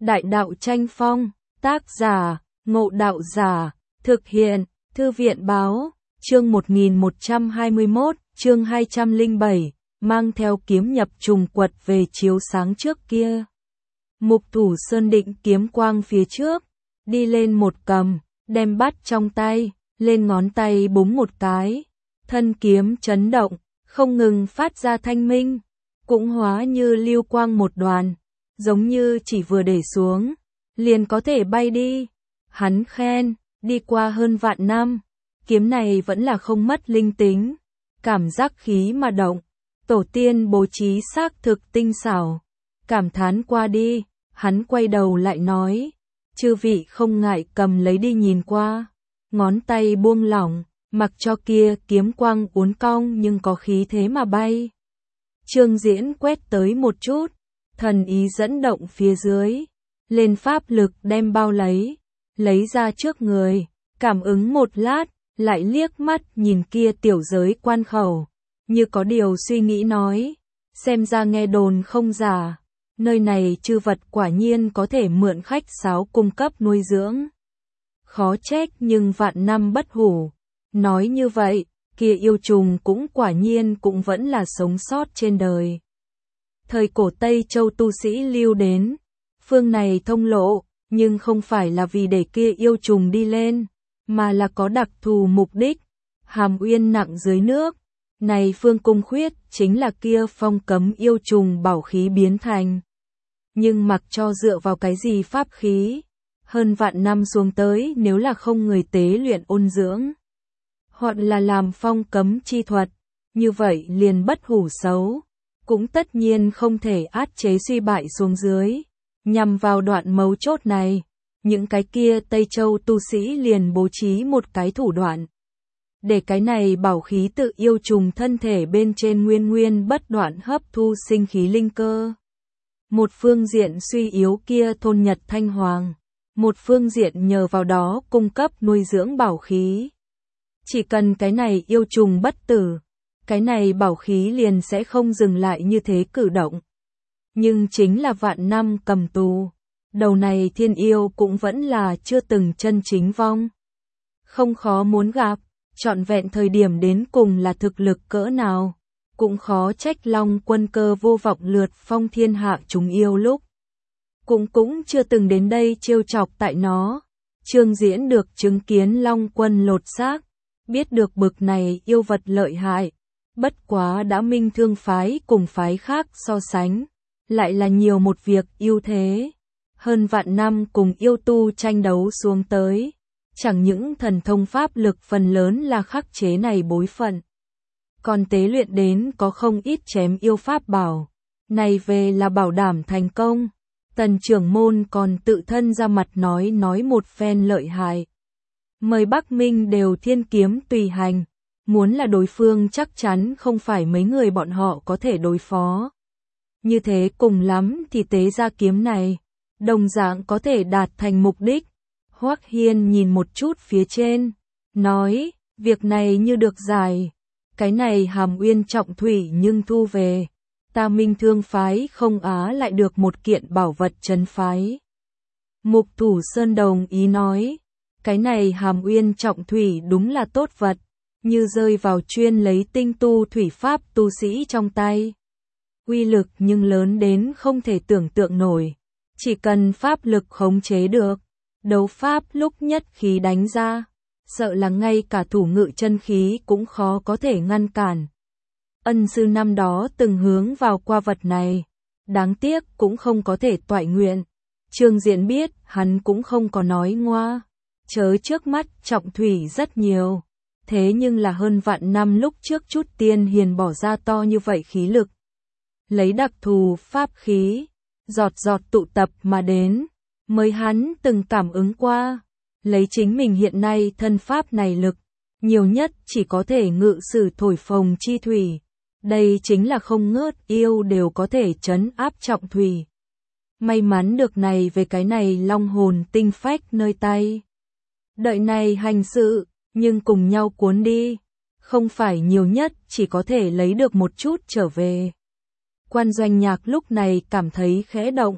Đại đạo tranh phong, tác giả, Ngộ Đạo Giả, thực hiện, Thư viện Báo, chương 1121, chương 207, mang theo kiếm nhập trùng quật về chiếu sáng trước kia. Mục Thủ Sơn định kiếm quang phía trước, đi lên một cầm, đem bắt trong tay, lên ngón tay búng một cái, thân kiếm chấn động, không ngừng phát ra thanh minh, cũng hóa như lưu quang một đoàn, giống như chỉ vừa để xuống, liền có thể bay đi. Hắn khen, đi qua hơn vạn năm, kiếm này vẫn là không mất linh tính, cảm giác khí mà động, tổ tiên bố trí xác thực tinh xảo. Cảm thán qua đi, hắn quay đầu lại nói, chư vị không ngại cầm lấy đi nhìn qua, ngón tay buông lỏng, mặc cho kia kiếm quang uốn cong nhưng có khí thế mà bay. Trương Diễn quét tới một chút, thần ý dẫn động phía dưới, lên pháp lực đem bao lấy ra trước người, cảm ứng một lát, lại liếc mắt nhìn kia tiểu giới quan khẩu, như có điều suy nghĩ nói, xem ra nghe đồn không giả, nơi này chư vật quả nhiên có thể mượn khách sáo cung cấp nuôi dưỡng. Khó trách nhưng vạn năm bất hủ, nói như vậy, kia yêu trùng cũng quả nhiên cũng vẫn là sống sót trên đời. Thời cổ Tây Châu tu sĩ lưu đến, phương này thông lộ, nhưng không phải là vì để kia yêu trùng đi lên, mà là có đặc thù mục đích, hàm uyên nặng dưới nước. Này phương cung khuyết chính là kia phong cấm yêu trùng bảo khí biến thành. Nhưng mặc cho dựa vào cái gì pháp khí, hơn vạn năm xuống tới nếu là không người tế luyện ôn dưỡng, hoặc là làm phong cấm chi thuật, như vậy liền bất hủ xấu, cũng tất nhiên không thể át chế suy bại xuống dưới. Nhằm vào đoạn mấu chốt này, những cái kia Tây Châu tu sĩ liền bố trí một cái thủ đoạn, để cái này bảo khí tự yêu trùng thân thể bên trên nguyên bất đoạn hấp thu sinh khí linh cơ. Một phương diện suy yếu kia thôn Nhật Thanh Hoàng, một phương diện nhờ vào đó cung cấp nuôi dưỡng bảo khí. Chỉ cần cái này yêu trùng bất tử, cái này bảo khí liền sẽ không dừng lại như thế cử động. Nhưng chính là vạn năm cầm tù, đầu này thiên yêu cũng vẫn là chưa từng chân chính vong. Không khó muốn gặp, trọn vẹn thời điểm đến cùng là thực lực cỡ nào, cũng khó trách Long Quân cơ vô vọng lượt phong thiên hạ chúng yêu lúc. Cũng chưa từng đến đây trêu chọc tại nó. Trương Diễn được chứng kiến Long Quân lột xác, biết được bực này yêu vật lợi hại, bất quá đã minh thương phái cùng phái khác so sánh, lại là nhiều một việc ưu thế. Hơn vạn năm cùng yêu tu tranh đấu xuống tới, chẳng những thần thông pháp lực phần lớn là khắc chế này bối phận, còn tế luyện đến có không ít chém yêu pháp bảo, này về là bảo đảm thành công. Tần trưởng môn còn tự thân ra mặt nói một phen lợi hại. Mời Bắc Minh đều thiên kiếm tùy hành, muốn là đối phương chắc chắn không phải mấy người bọn họ có thể đối phó. Như thế cùng lắm thì tế ra kiếm này, đồng dạng có thể đạt thành mục đích. Hoắc Hiên nhìn một chút phía trên, nói, việc này như được giải, cái này hàm uyên trọng thủy nhưng thu về, ta minh thương phái không á lại được một kiện bảo vật trấn phái. Mục Thủ Sơn đồng ý nói, cái này hàm uyên trọng thủy đúng là tốt vật, như rơi vào chuyên lấy tinh tu thủy pháp tu sĩ trong tay. Uy lực nhưng lớn đến không thể tưởng tượng nổi, chỉ cần pháp lực khống chế được, đấu pháp lúc nhất khí đánh ra, sợ là ngay cả thủ ngự chân khí cũng khó có thể ngăn cản. Ân sư năm đó từng hướng vào qua vật này, đáng tiếc cũng không có thể toại nguyện. Trương Diễn biết hắn cũng không có nói ngoa, chớ trước mắt trọng thủy rất nhiều, thế nhưng là hơn vạn năm lúc trước chút tiên hiền bỏ ra to như vậy khí lực, lấy đặc thù pháp khí, giọt giọt tụ tập mà đến, mới hắn từng cảm ứng qua, lấy chính mình hiện nay thân pháp này lực, nhiều nhất chỉ có thể ngự sử thổi phồng chi thủy, đây chính là không ngớt yêu đều có thể trấn áp trọng thủy. May mắn được này về cái này long hồn tinh phách nơi tay. Đợi này hành sự, nhưng cùng nhau cuốn đi, không phải nhiều nhất chỉ có thể lấy được một chút trở về. Quan Doanh Nhạc lúc này cảm thấy khẽ động,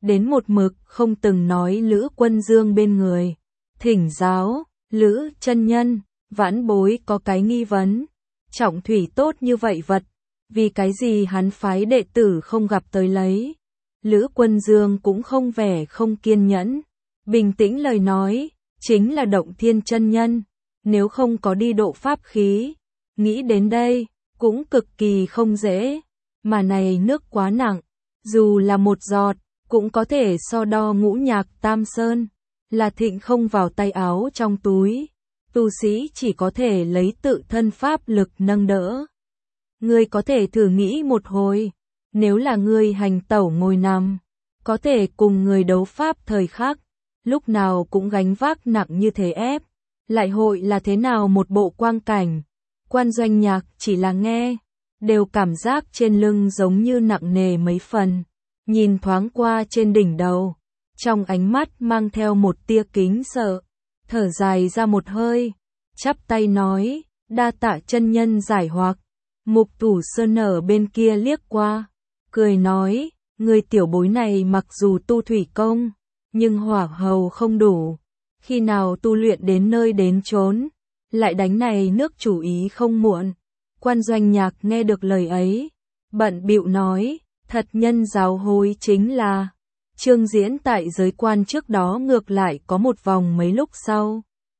đến một mực không từng nói Lữ Quân Dương bên người. Thỉnh giáo, Lữ chân nhân, vãn bối có cái nghi vấn. Trọng thủy tốt như vậy vật, vì cái gì hắn phái đệ tử không gặp tới lấy? Lữ Quân Dương cũng không vẻ không kiên nhẫn, bình tĩnh lời nói, chính là Động Thiên chân nhân, nếu không có đi độ pháp khí, nghĩ đến đây, cũng cực kỳ không dễ, mà này nước quá nặng, dù là một giọt, cũng có thể so đo ngũ nhạc tam sơn, là thịnh không vào tay áo trong túi, tu sĩ chỉ có thể lấy tự thân pháp lực nâng đỡ. Ngươi có thể thử nghĩ một hồi, nếu là ngươi hành tẩu ngồi nằm, có thể cùng người đấu pháp thời khắc, lúc nào cũng gánh vác nặng như thế ép, lại hội là thế nào một bộ quang cảnh. Quan Doanh Nhạc chỉ là nghe, đều cảm giác trên lưng giống như nặng nề mấy phần, nhìn thoáng qua trên đỉnh đầu, trong ánh mắt mang theo một tia kính sợ, thở dài ra một hơi, chắp tay nói, đa tạ chân nhân giải hoặc. Mục Thủ Sơn ở bên kia liếc qua, cười nói, người tiểu bối này mặc dù tu thủy công, nhưng hỏa hầu không đủ, khi nào tu luyện đến nơi đến chốn, lại đánh này nước chủ ý không muộn. Quan Doanh Nhạc nghe được lời ấy, bận bịu nói, thật nhân giáo hối chính là, Trương Diễn tại giới quan trước đó ngược lại có một vòng mấy lúc sau.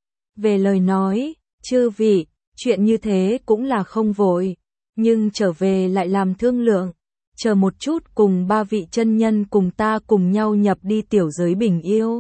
Về lời nói, chư vị, chuyện như thế cũng là không vội, nhưng trở về lại làm thương lượng, chờ một chút cùng ba vị chân nhân cùng ta cùng nhau nhập đi tiểu giới Bình Yêu.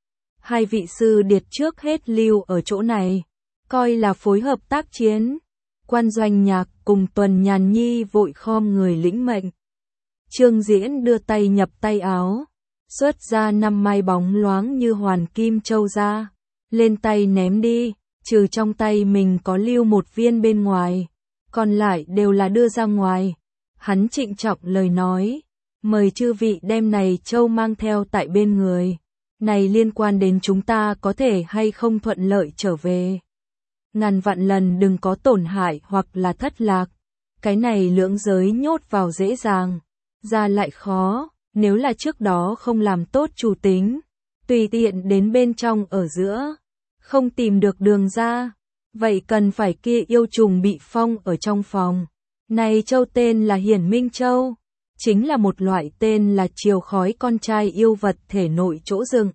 Hai vị sư điệt trước hết lưu ở chỗ này, coi là phối hợp tác chiến. Quan Doanh Nhạc cùng Tuần Nhàn Nhi vội khom người lĩnh mệnh. Trương Diễn đưa tay nhập tay áo, xuất ra 5 mai bóng loáng như hoàn kim châu ra, lên tay ném đi, trừ trong tay mình có lưu một viên bên ngoài, còn lại đều là đưa ra ngoài. Hắn trịnh trọng lời nói, mời chư vị đem này châu mang theo tại bên người, này liên quan đến chúng ta có thể hay không thuận lợi trở về. Ngàn vạn lần đừng có tổn hại hoặc là thất lạc, cái này lưỡng giới nhốt vào dễ dàng, ra lại khó, nếu là trước đó không làm tốt chủ tính, tùy tiện đến bên trong ở giữa, không tìm được đường ra, vậy cần phải kia yêu trùng bị phong ở trong phòng. Này châu tên là Hiển Minh Châu, chính là một loại tên là chiều khói con trai yêu vật thể nội chỗ rừng.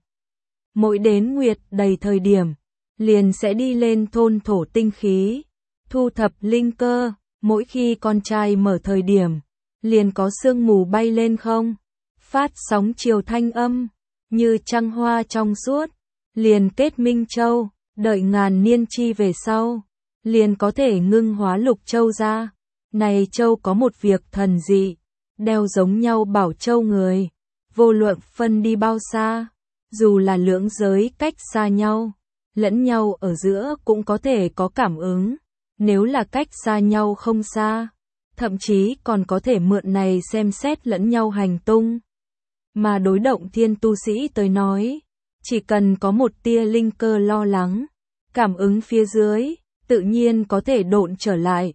Mỗi đến nguyệt đầy thời điểm, liền sẽ đi lên thôn thổ tinh khí, thu thập linh cơ, mỗi khi con trai mở thời điểm, liền có sương mù bay lên không, phát sóng chiều thanh âm, như trăng hoa trong suốt, liền kết Minh Châu, đợi ngàn niên chi về sau, liền có thể ngưng hóa Lục Châu ra. Này châu có một việc thần dị, đeo giống nhau bảo châu người, vô luận phân đi bao xa, dù là lưỡng giới cách xa nhau, lẫn nhau ở giữa cũng có thể có cảm ứng, nếu là cách xa nhau không xa, thậm chí còn có thể mượn này xem xét lẫn nhau hành tung. Mà đối Động Thiên tu sĩ tới nói, chỉ cần có một tia linh cơ lo lắng, cảm ứng phía dưới, tự nhiên có thể độn trở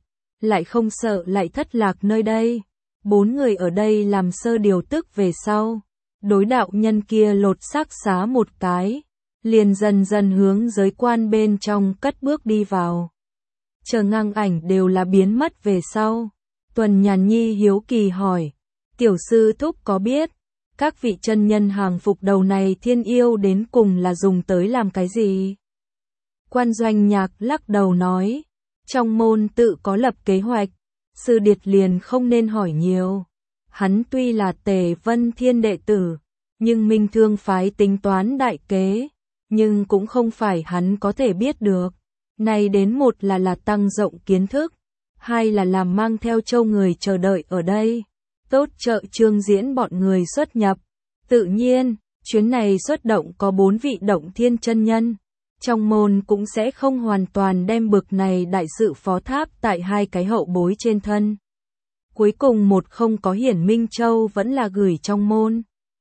lại không sợ lại thất lạc nơi đây. 4 người ở đây làm sơ điều tức về sau, đối đạo nhân kia lột xác xá một cái, liền dần dần hướng giới quan bên trong cất bước đi vào. Chờ ngang ảnh đều là biến mất về sau, Tuần Nhàn Nhi hiếu kỳ hỏi, tiểu sư thúc có biết, các vị chân nhân hàng phục đầu này thiên yêu đến cùng là dùng tới làm cái gì? Quan Doanh Nhạc lắc đầu nói, trong môn tự có lập kế hoạch, sư điệt liền không nên hỏi nhiều. Hắn tuy là Tề Vân Thiên đệ tử, nhưng Minh Thương phái tính toán đại kế, nhưng cũng không phải hắn có thể biết được. Này đến một là tăng rộng kiến thức, hai là làm mang theo châu người chờ đợi ở đây, tốt trợ Trương Diễn bọn người xuất nhập. Tự nhiên, chuyến này xuất động có 4 vị Động Thiên chân nhân. Trong môn cũng sẽ không hoàn toàn đem bực này đại sự phó thác tại hai cái hậu bối trên thân. Cuối cùng một không có Hiển Minh Châu vẫn là gửi trong môn,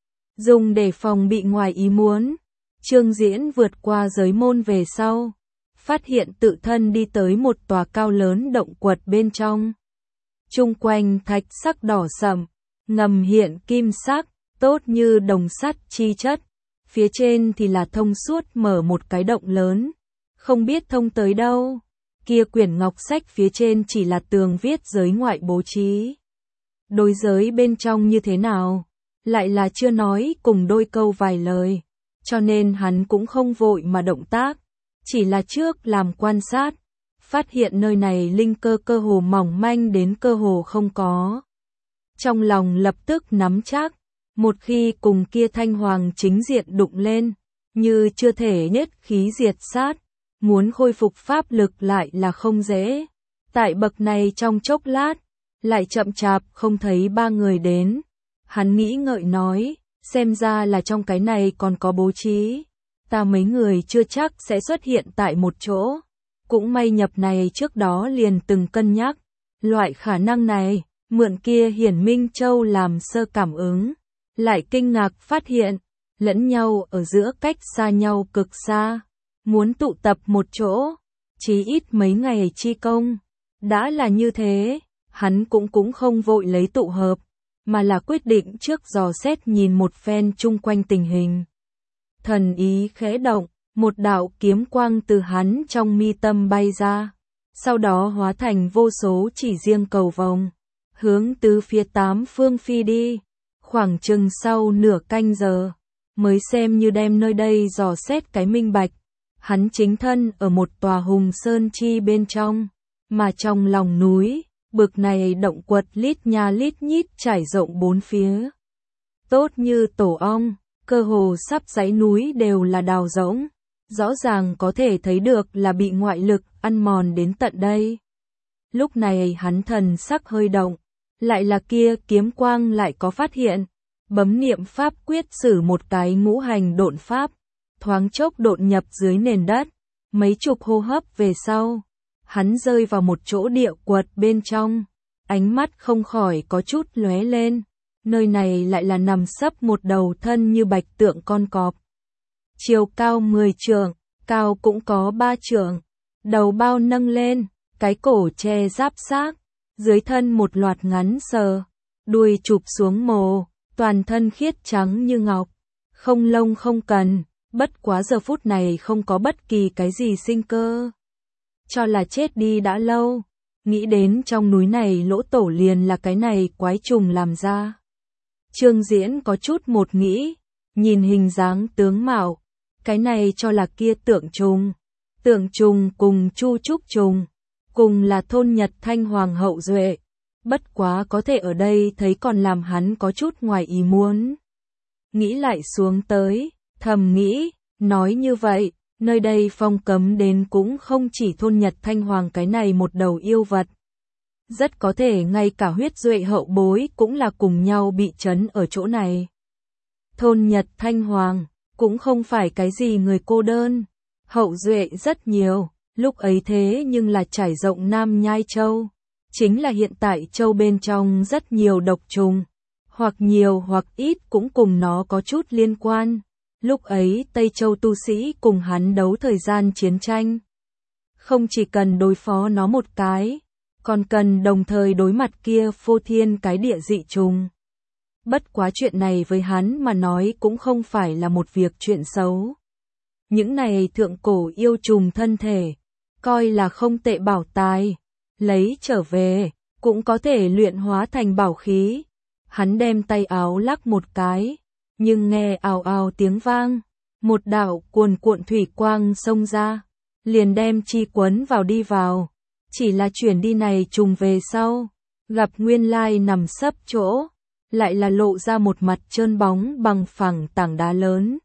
dùng để phòng bị ngoài ý muốn. Trương Diễn vượt qua giới môn về sau, phát hiện tự thân đi tới một tòa cao lớn động quật bên trong. Chung quanh thạch sắc đỏ sậm, ngầm hiện kim sắc, tốt như đồng sắt chi chất, phía trên thì là thông suốt mở một cái động lớn, không biết thông tới đâu. Kia quyển ngọc sách phía trên chỉ là tường viết giới ngoại bố trí. Đối giới bên trong như thế nào, lại là chưa nói cùng đôi câu vài lời, cho nên hắn cũng không vội mà động tác, chỉ là trước làm quan sát, phát hiện nơi này linh cơ hồ mỏng manh đến cơ hồ không có. Trong lòng lập tức nắm chắc, một khi cùng kia Thanh Hoàng chính diện đụng lên, như chưa thể nhất khí diệt sát, muốn khôi phục pháp lực lại là không dễ. Tại bậc này trong chốc lát, lại chậm chạp không thấy ba người đến. Hắn nghĩ ngợi nói, xem ra là trong cái này còn có bố trí. Ta mấy người chưa chắc sẽ xuất hiện tại một chỗ. Cũng may nhập này trước đó liền từng cân nhắc. Loại khả năng này, mượn kia Hiển Minh Châu làm sơ cảm ứng. Lại kinh ngạc phát hiện, lẫn nhau ở giữa cách xa nhau cực xa. Muốn tụ tập một chỗ, chí ít mấy ngày chi công. Đã là như thế, hắn cũng không vội lấy tụ hợp, mà là quyết định trước dò xét nhìn một phen chung quanh tình hình. Thần ý khẽ động, một đạo kiếm quang từ hắn trong mi tâm bay ra, sau đó hóa thành vô số chỉ riêng cầu vồng, hướng từ phía tám phương phi đi. Khoảng chừng sau nửa canh giờ, mới xem như đem nơi đây dò xét cái minh bạch. Hắn chính thân ở một tòa hùng sơn chi bên trong, mà trong lòng núi, bực này động quật lít nha lít nhít trải rộng bốn phía. Tốt như tổ ong, cơ hồ sắp dãy núi đều là đào rỗng, rõ ràng có thể thấy được là bị ngoại lực ăn mòn đến tận đây. Lúc này hắn thần sắc hơi động, lại là kia kiếm quang lại có phát hiện, bấm niệm pháp quyết sử một cái ngũ hành độn pháp, thoáng chốc độn nhập dưới nền đất, mấy chục hô hấp về sau, hắn rơi vào một chỗ địa quật bên trong, ánh mắt không khỏi có chút lóe lên, nơi này lại là nằm sấp một đầu thân như bạch tượng con cọp. Chiều cao 10 trượng, cao cũng có 3 trượng, đầu bao nâng lên, cái cổ che giáp xác, dưới thân một loạt ngắn sờ, đuôi chụp xuống mồ, toàn thân khiết trắng như ngọc, không lông không cần, bất quá giờ phút này không có bất kỳ cái gì sinh cơ. Cho là chết đi đã lâu, nghĩ đến trong núi này lỗ tổ liền là cái này quái trùng làm ra. Trương Diễn có chút một nghĩ, nhìn hình dáng tướng mạo, cái này cho là kia tượng trùng cùng Chu Trúc Trùng, cùng là thôn Nhật Thanh Hoàng hậu duệ, bất quá có thể ở đây thấy còn làm hắn có chút ngoài ý muốn. Nghĩ lại xuống tới, thầm nghĩ, nói như vậy, nơi đây phong cấm đến cũng không chỉ thôn Nhật Thanh Hoàng cái này một đầu yêu vật. Rất có thể ngay cả huyết duệ hậu bối cũng là cùng nhau bị trấn ở chỗ này. Thôn Nhật Thanh Hoàng, cũng không phải cái gì người cô đơn, hậu duệ rất nhiều, lúc ấy thế nhưng là trải rộng Nam Nhai Châu. Chính là hiện tại châu bên trong rất nhiều độc trùng, hoặc nhiều hoặc ít cũng cùng nó có chút liên quan. Lúc ấy Tây Châu tu sĩ cùng hắn đấu thời gian chiến tranh. Không chỉ cần đối phó nó một cái, còn cần đồng thời đối mặt kia phô thiên cái địa dị trùng. Bất quá chuyện này với hắn mà nói cũng không phải là một việc chuyện xấu. Những này thượng cổ yêu trùng thân thể, coi là không tệ bảo tài. Lấy trở về, cũng có thể luyện hóa thành bảo khí. Hắn đem tay áo lắc một cái, nhưng nghe ào ào tiếng vang, một đạo cuồn cuộn thủy quang xông ra, liền đem chi quấn vào đi vào. Chỉ là chuyển đi này trùng về sau, gặp nguyên lai nằm sấp chỗ, lại là lộ ra một mặt trơn bóng bằng phẳng tảng đá lớn.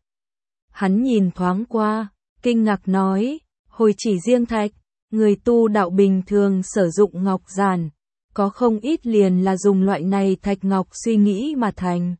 Hắn nhìn thoáng qua, kinh ngạc nói, hồi chỉ riêng thạch, người tu đạo bình thường sử dụng ngọc giản, có không ít liền là dùng loại này thạch ngọc suy nghĩ mà thành.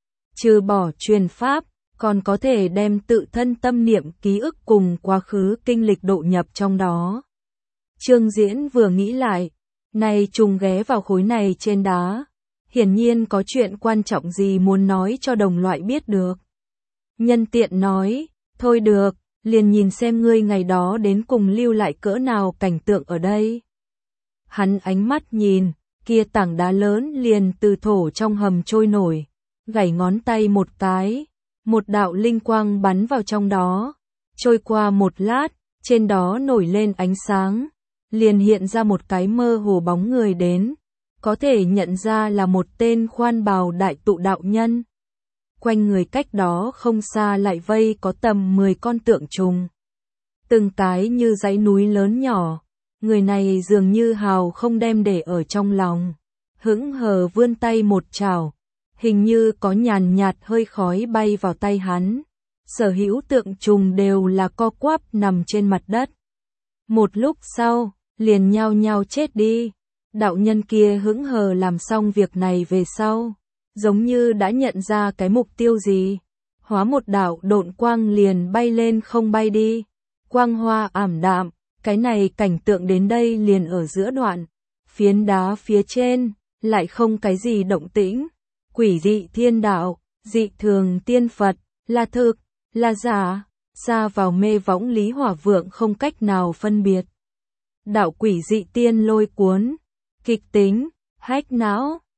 Trừ bỏ truyền pháp, còn có thể đem tự thân tâm niệm ký ức cùng quá khứ kinh lịch độ nhập trong đó. Trương Diễn vừa nghĩ lại, này trùng ghé vào khối này trên đá, hiển nhiên có chuyện quan trọng gì muốn nói cho đồng loại biết được. Nhân tiện nói, thôi được, liền nhìn xem ngươi ngày đó đến cùng lưu lại cỡ nào cảnh tượng ở đây. Hắn ánh mắt nhìn, kia tảng đá lớn liền từ thổ trong hầm trôi nổi, gảy ngón tay một cái, một đạo linh quang bắn vào trong đó, trôi qua một lát, trên đó nổi lên ánh sáng, liền hiện ra một cái mơ hồ bóng người đến, có thể nhận ra là một tên khoan bào đại tụ đạo nhân. Quanh người cách đó không xa lại vây có tầm 10 con tượng trùng. Từng cái như dãy núi lớn nhỏ, người này dường như hào không đem để ở trong lòng. Hững hờ vươn tay một chảo, hình như có nhàn nhạt hơi khói bay vào tay hắn. Sở hữu tượng trùng đều là co quắp nằm trên mặt đất. Một lúc sau, liền nhao nhao chết đi. Đạo nhân kia hững hờ làm xong việc này về sau, giống như đã nhận ra cái mục tiêu gì. Hóa một đạo độn quang liền bay lên không bay đi. Quang hoa ảm đạm, cái này cảnh tượng đến đây liền ở giữa đoạn. Phiến đá phía trên, lại không cái gì động tĩnh. Quỷ dị thiên đạo, dị thường tiên Phật, là thực, là giả, xa vào mê võng Lý Hỏa Vượng không cách nào phân biệt. Đạo quỷ dị tiên lôi cuốn, kịch tính, hách não.